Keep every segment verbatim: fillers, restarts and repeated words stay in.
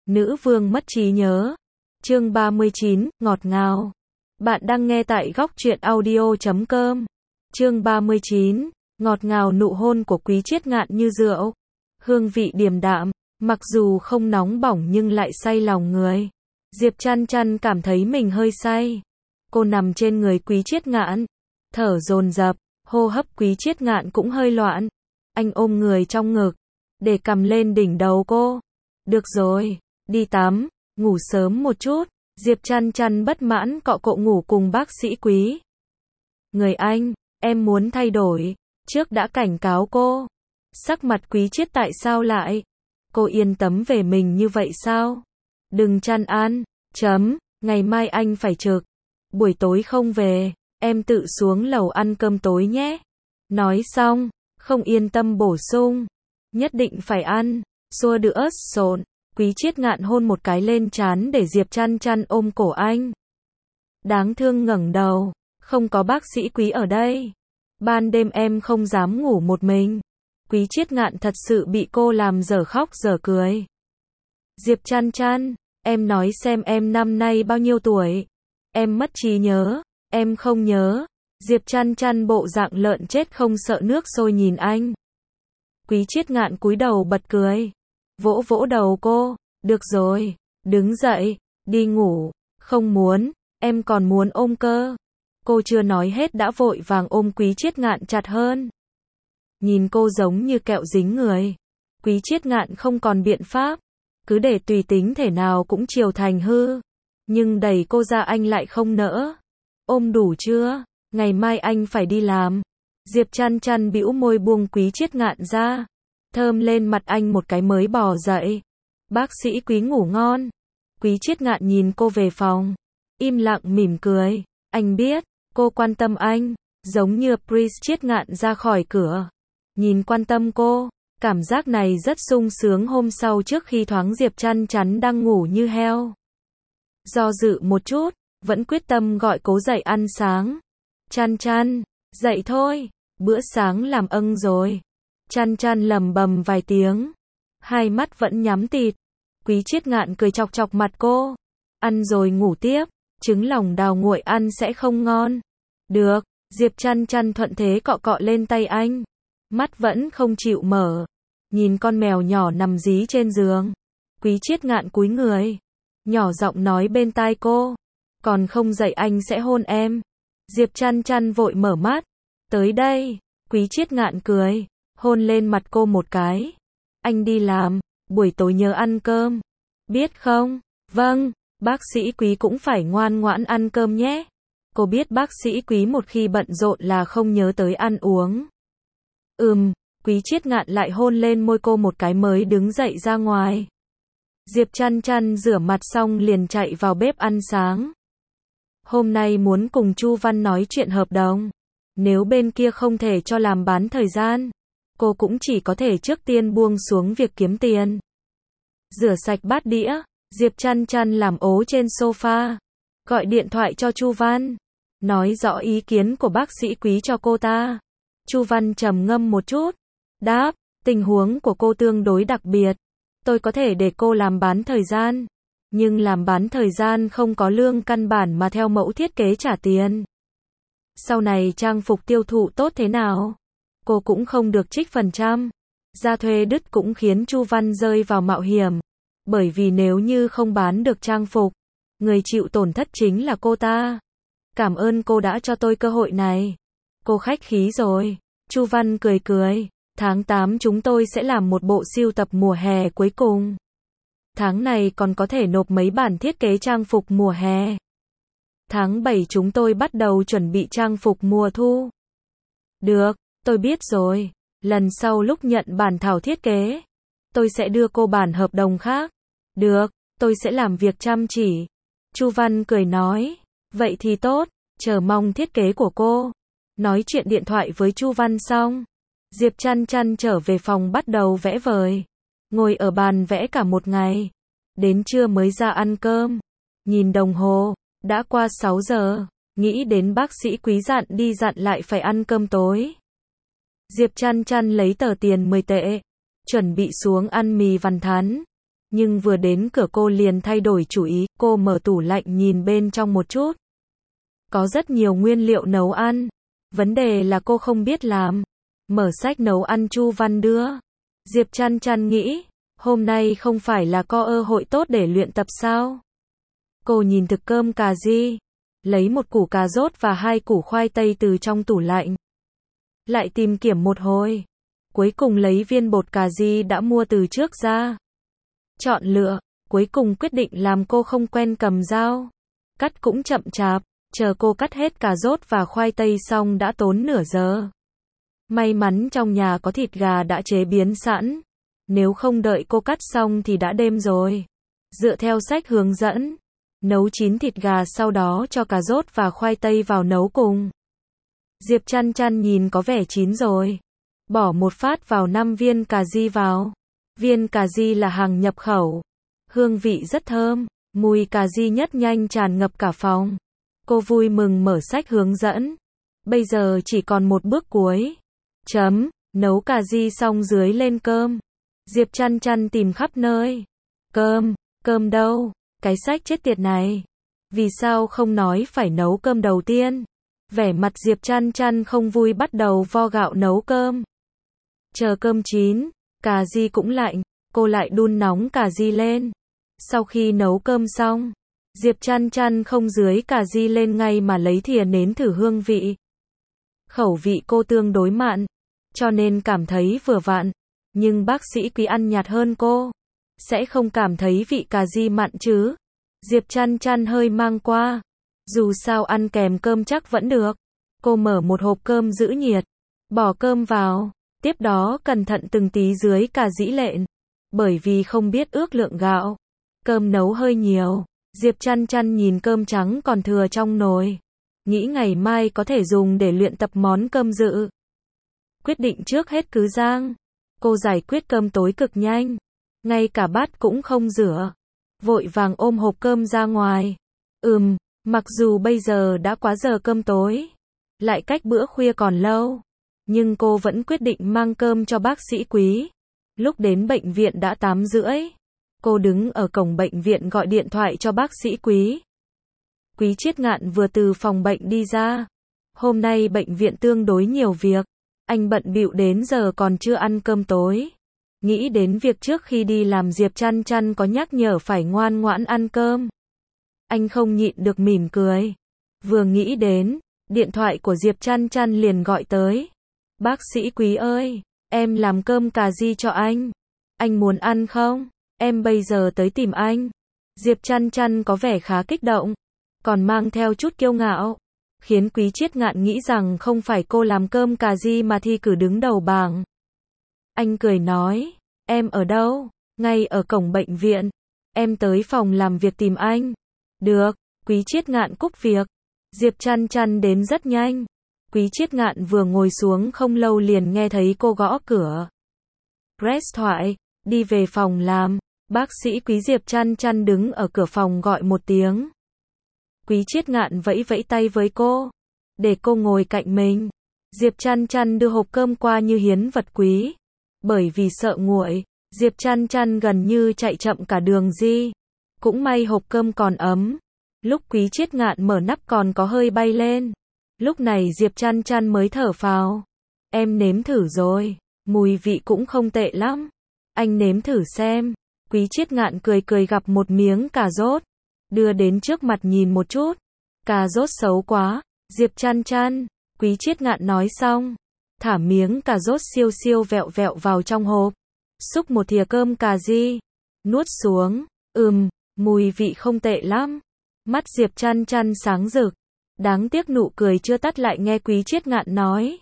Nữ vương mất trí nhớ. Chương ba mươi chín, ngọt ngào. Bạn đang nghe tại góc truyện audio chấm com. Chương ba mươi chín, ngọt ngào nụ hôn của Quý Triết Ngạn như rượu. Hương vị điềm đạm, mặc dù không nóng bỏng nhưng lại say lòng người. Diệp Chăn Chăn cảm thấy mình hơi say. Cô nằm trên người Quý Triết Ngạn, thở dồn dập, hô hấp Quý Triết Ngạn cũng hơi loạn. Anh ôm người trong ngực, để cầm lên đỉnh đầu cô. Được rồi, đi tắm, ngủ sớm một chút. Diệp Chăn Chăn bất mãn cọ cộ ngủ cùng bác sĩ Quý. Người anh, em muốn thay đổi, trước đã cảnh cáo cô. Sắc mặt Quý Triết tại sao lại? Cô yên tâm về mình như vậy sao? Đừng chăn an, chấm, ngày mai anh phải trực. Buổi tối không về, em tự xuống lầu ăn cơm tối nhé. Nói xong, không yên tâm bổ sung. Nhất định phải ăn, xua đũa sồn. Quý Triết Ngạn hôn một cái lên trán để Diệp Chăn Chăn ôm cổ anh. Đáng thương ngẩng đầu, không có bác sĩ Quý ở đây. Ban đêm em không dám ngủ một mình. Quý Triết Ngạn thật sự bị cô làm dở khóc dở cười. Diệp Chăn Chăn, em nói xem em năm nay bao nhiêu tuổi? Em mất trí nhớ, em không nhớ. Diệp Chăn Chăn bộ dạng lợn chết không sợ nước sôi nhìn anh. Quý Triết Ngạn cúi đầu bật cười. Vỗ vỗ đầu cô, được rồi, đứng dậy, đi ngủ. Không muốn, em còn muốn ôm cơ. Cô chưa nói hết đã vội vàng ôm Quý Triết Ngạn chặt hơn. Nhìn cô giống như kẹo dính người. Quý Triết Ngạn không còn biện pháp, cứ để tùy tính thể nào cũng chiều thành hư. Nhưng đẩy cô ra anh lại không nỡ. Ôm đủ chưa? Ngày mai anh phải đi làm. Diệp Chăn Chăn bĩu môi buông Quý Triết Ngạn ra. Thơm lên mặt anh một cái mới bò dậy. Bác sĩ Quý ngủ ngon. Quý Triết Ngạn nhìn cô về phòng. Im lặng mỉm cười. Anh biết, cô quan tâm anh. Giống như Prince Triết Ngạn ra khỏi cửa. Nhìn quan tâm cô. Cảm giác này rất sung sướng hôm sau trước khi thoáng Diệp Chăn Chăn đang ngủ như heo. Do dự một chút, vẫn quyết tâm gọi cố dậy ăn sáng. Chăn Chăn, dậy thôi, bữa sáng làm âng rồi. Chăn Chăn lầm bầm vài tiếng, hai mắt vẫn nhắm tịt. Quý Triết Ngạn cười chọc chọc mặt cô. Ăn rồi ngủ tiếp, trứng lòng đào nguội ăn sẽ không ngon. Được, Diệp Chăn Chăn thuận thế cọ cọ lên tay anh. Mắt vẫn không chịu mở. Nhìn con mèo nhỏ nằm dí trên giường. Quý Triết Ngạn cúi người, nhỏ giọng nói bên tai cô. Còn không dậy anh sẽ hôn em. Diệp Chăn Chăn vội mở mắt. Tới đây, Quý Triết Ngạn cười. Hôn lên mặt cô một cái. Anh đi làm, buổi tối nhớ ăn cơm. Biết không? Vâng, bác sĩ Quý cũng phải ngoan ngoãn ăn cơm nhé. Cô biết bác sĩ Quý một khi bận rộn là không nhớ tới ăn uống. Ừm, Quý Triết Ngạn lại hôn lên môi cô một cái mới đứng dậy ra ngoài. Diệp Chăn Chăn rửa mặt xong liền chạy vào bếp ăn sáng. Hôm nay muốn cùng Chu Văn nói chuyện hợp đồng. Nếu bên kia không thể cho làm bán thời gian, cô cũng chỉ có thể trước tiên buông xuống việc kiếm tiền. Rửa sạch bát đĩa, Diệp Chăn Chăn làm ố trên sofa. Gọi điện thoại cho Chu Văn. Nói rõ ý kiến của bác sĩ Quý cho cô ta. Chu Văn trầm ngâm một chút. Đáp, tình huống của cô tương đối đặc biệt. Tôi có thể để cô làm bán thời gian. Nhưng làm bán thời gian không có lương căn bản mà theo mẫu thiết kế trả tiền. Sau này trang phục tiêu thụ tốt thế nào? Cô cũng không được trích phần trăm. Ra thuê đứt cũng khiến Chu Văn rơi vào mạo hiểm. Bởi vì nếu như không bán được trang phục, người chịu tổn thất chính là cô ta. Cảm ơn cô đã cho tôi cơ hội này. Cô khách khí rồi. Chu Văn cười cười. Tháng tám chúng tôi sẽ làm một bộ sưu tập mùa hè cuối cùng. Tháng này còn có thể nộp mấy bản thiết kế trang phục mùa hè. Tháng bảy chúng tôi bắt đầu chuẩn bị trang phục mùa thu. Được, tôi biết rồi. Lần sau lúc nhận bản thảo thiết kế, tôi sẽ đưa cô bản hợp đồng khác. Được, tôi sẽ làm việc chăm chỉ. Chu Văn cười nói. Vậy thì tốt, chờ mong thiết kế của cô. Nói chuyện điện thoại với Chu Văn xong, Diệp Chăn Chăn trở về phòng bắt đầu vẽ vời. Ngồi ở bàn vẽ cả một ngày. Đến trưa mới ra ăn cơm. Nhìn đồng hồ, đã qua sáu giờ. Nghĩ đến bác sĩ Quý dặn đi dặn lại phải ăn cơm tối. Diệp Chăn Chăn lấy tờ tiền mười tệ. Chuẩn bị xuống ăn mì vằn thắn. Nhưng vừa đến cửa cô liền thay đổi chủ ý, cô mở tủ lạnh nhìn bên trong một chút. Có rất nhiều nguyên liệu nấu ăn. Vấn đề là cô không biết làm. Mở sách nấu ăn Chu Văn đưa. Diệp Chăn Chăn nghĩ, hôm nay không phải là có cơ hội tốt để luyện tập sao? Cô nhìn thực cơm cà ri, lấy một củ cà rốt và hai củ khoai tây từ trong tủ lạnh. Lại tìm kiểm một hồi. Cuối cùng lấy viên bột cà ri đã mua từ trước ra. Chọn lựa, cuối cùng quyết định làm cô không quen cầm dao. Cắt cũng chậm chạp, chờ cô cắt hết cà rốt và khoai tây xong đã tốn nửa giờ. May mắn trong nhà có thịt gà đã chế biến sẵn. Nếu không đợi cô cắt xong thì đã đêm rồi. Dựa theo sách hướng dẫn, nấu chín thịt gà sau đó cho cà rốt và khoai tây vào nấu cùng. Diệp Chăn Chăn nhìn có vẻ chín rồi. Bỏ một phát vào năm viên cà ri vào. Viên cà ri là hàng nhập khẩu. Hương vị rất thơm, mùi cà ri nhất nhanh tràn ngập cả phòng. Cô vui mừng mở sách hướng dẫn. Bây giờ chỉ còn một bước cuối. Chấm, nấu cà ri xong dưới lên cơm. Diệp Chăn Chăn tìm khắp nơi. Cơm, cơm đâu? Cái sách chết tiệt này. Vì sao không nói phải nấu cơm đầu tiên? Vẻ mặt Diệp Chăn Chăn không vui bắt đầu vo gạo nấu cơm. Chờ cơm chín, cà ri cũng lạnh, cô lại đun nóng cà ri lên. Sau khi nấu cơm xong, Diệp Chăn Chăn không dưới cà ri lên ngay mà lấy thìa nếm thử hương vị. Khẩu vị cô tương đối mặn, cho nên cảm thấy vừa vặn. Nhưng bác sĩ Quý ăn nhạt hơn cô, sẽ không cảm thấy vị cà ri mặn chứ? Diệp Chăn Chăn hơi mang qua. Dù sao ăn kèm cơm chắc vẫn được. Cô mở một hộp cơm giữ nhiệt, bỏ cơm vào, tiếp đó cẩn thận từng tí dưới cà dĩ lện. Bởi vì không biết ước lượng gạo, cơm nấu hơi nhiều, Diệp Chăn Chăn nhìn cơm trắng còn thừa trong nồi, nghĩ ngày mai có thể dùng để luyện tập món cơm dự. Quyết định trước hết cứ rang. Cô giải quyết cơm tối cực nhanh, ngay cả bát cũng không rửa, vội vàng ôm hộp cơm ra ngoài. Ừm, mặc dù bây giờ đã quá giờ cơm tối, lại cách bữa khuya còn lâu, nhưng cô vẫn quyết định mang cơm cho bác sĩ Quý. Lúc đến bệnh viện đã tám rưỡi, cô đứng ở cổng bệnh viện gọi điện thoại cho bác sĩ Quý. Quý Chiết Ngạn vừa từ phòng bệnh đi ra. Hôm nay bệnh viện tương đối nhiều việc. Anh bận bịu đến giờ còn chưa ăn cơm tối. Nghĩ đến việc trước khi đi làm Diệp Chăn Chăn có nhắc nhở phải ngoan ngoãn ăn cơm. Anh không nhịn được mỉm cười. Vừa nghĩ đến, điện thoại của Diệp Chăn Chăn liền gọi tới. Bác sĩ Quý ơi, em làm cơm cà ri cho anh. Anh muốn ăn không? Em bây giờ tới tìm anh. Diệp Chăn Chăn có vẻ khá kích động, còn mang theo chút kiêu ngạo, khiến Quý Chiết Ngạn nghĩ rằng không phải cô làm cơm cà ri mà thi cử đứng đầu bảng. Anh cười nói, em ở đâu? Ngay ở cổng bệnh viện. Em tới phòng làm việc tìm anh. Được, Quý Chiết Ngạn cúp việc. Diệp Chăn Chăn đến rất nhanh. Quý Chiết Ngạn vừa ngồi xuống không lâu liền nghe thấy cô gõ cửa. Press thoại, đi về phòng làm. Bác sĩ Quý. Diệp Chăn Chăn đứng ở cửa phòng gọi một tiếng. Quý Chiết Ngạn vẫy vẫy tay với cô, để cô ngồi cạnh mình. Diệp Chăn Chăn đưa hộp cơm qua như hiến vật quý. Bởi vì sợ nguội, Diệp Chăn Chăn gần như chạy chậm cả đường đi. Cũng may hộp cơm còn ấm. Lúc Quý Chiết Ngạn mở nắp còn có hơi bay lên. Lúc này Diệp Chăn Chăn mới thở phào. Em nếm thử rồi, mùi vị cũng không tệ lắm. Anh nếm thử xem. Quý Chiết Ngạn cười cười gặp một miếng cà rốt, đưa đến trước mặt nhìn một chút. Cà rốt xấu quá, Diệp Chăn Chăn. Quý Chiết Ngạn nói xong, thả miếng cà rốt siêu siêu vẹo vẹo vào trong hộp, xúc một thìa cơm cà ri, nuốt xuống. Ừm, mùi vị không tệ lắm. Mắt Diệp Chăn Chăn sáng rực. Đáng tiếc nụ cười chưa tắt lại nghe Quý Chiết Ngạn nói,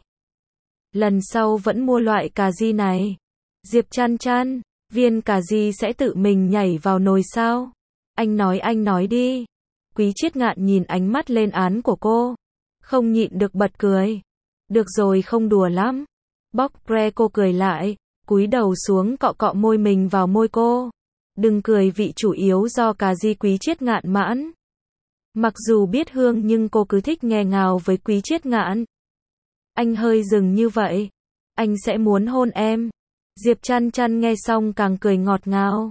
lần sau vẫn mua loại cà ri này. Diệp Chăn Chăn, viên cà ri sẽ tự mình nhảy vào nồi sao? Anh nói anh nói đi. Quý Chiết Ngạn nhìn ánh mắt lên án của cô, không nhịn được bật cười. Được rồi, không đùa lắm. Bóc pre cô cười lại, cúi đầu xuống cọ cọ môi mình vào môi cô. Đừng cười, vị chủ yếu do cà ri. Quý Chiết Ngạn mãn. Mặc dù biết hương nhưng cô cứ thích nghe ngào với Quý Chiết Ngạn. Anh hơi dừng như vậy. Anh sẽ muốn hôn em. Diệp Chăn Chăn nghe xong càng cười ngọt ngào.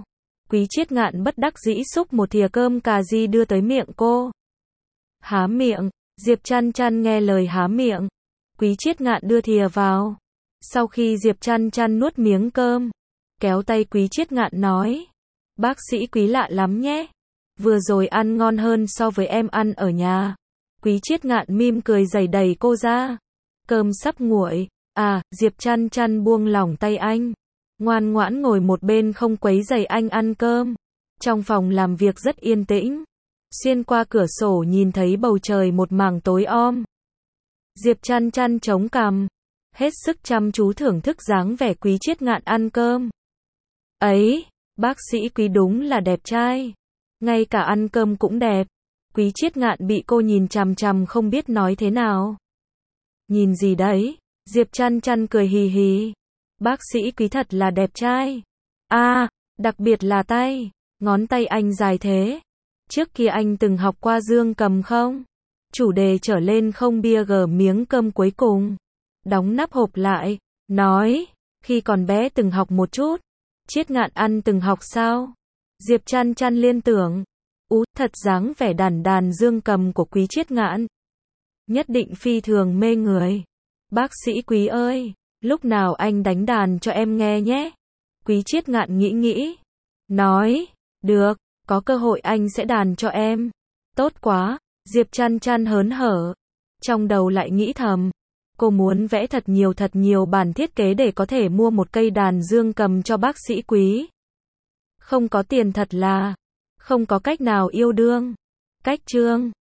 Quý Triết Ngạn bất đắc dĩ xúc một thìa cơm cà ri đưa tới miệng cô. Há miệng, Diệp Chăn Chăn nghe lời há miệng. Quý Triết Ngạn đưa thìa vào. Sau khi Diệp Chăn Chăn nuốt miếng cơm, kéo tay Quý Triết Ngạn nói, bác sĩ Quý lạ lắm nhé. Vừa rồi ăn ngon hơn so với em ăn ở nhà. Quý Triết Ngạn mỉm cười giày đẩy cô ra. Cơm sắp nguội. À, Diệp Chăn Chăn buông lỏng tay anh. Ngoan ngoãn ngồi một bên không quấy rầy anh ăn cơm. Trong phòng làm việc rất yên tĩnh. Xuyên qua cửa sổ nhìn thấy bầu trời một mảng tối om. Diệp Chăn Chăn chống cằm, hết sức chăm chú thưởng thức dáng vẻ Quý Triết Ngạn ăn cơm. Ấy, bác sĩ Quý đúng là đẹp trai. Ngay cả ăn cơm cũng đẹp. Quý Triết Ngạn bị cô nhìn chằm chằm không biết nói thế nào. Nhìn gì đấy? Diệp Chăn Chăn cười hì hì. Bác sĩ Quý thật là đẹp trai. À, đặc biệt là tay. Ngón tay anh dài thế. Trước kia anh từng học qua dương cầm không? Chủ đề trở lên không bia gờ miếng cơm cuối cùng. Đóng nắp hộp lại. Nói, khi còn bé từng học một chút. Triết Ngạn ăn từng học sao? Diệp Chăn Chăn liên tưởng. Ú, thật dáng vẻ đàn đàn dương cầm của Quý Triết Ngạn. Nhất định phi thường mê người. Bác sĩ Quý ơi, lúc nào anh đánh đàn cho em nghe nhé. Quý Triết Ngạn nghĩ nghĩ. Nói, được, có cơ hội anh sẽ đàn cho em. Tốt quá, Diệp Chăn Chăn hớn hở. Trong đầu lại nghĩ thầm. Cô muốn vẽ thật nhiều thật nhiều bản thiết kế để có thể mua một cây đàn dương cầm cho bác sĩ Quý. Không có tiền thật là không có cách nào yêu đương. Cách chương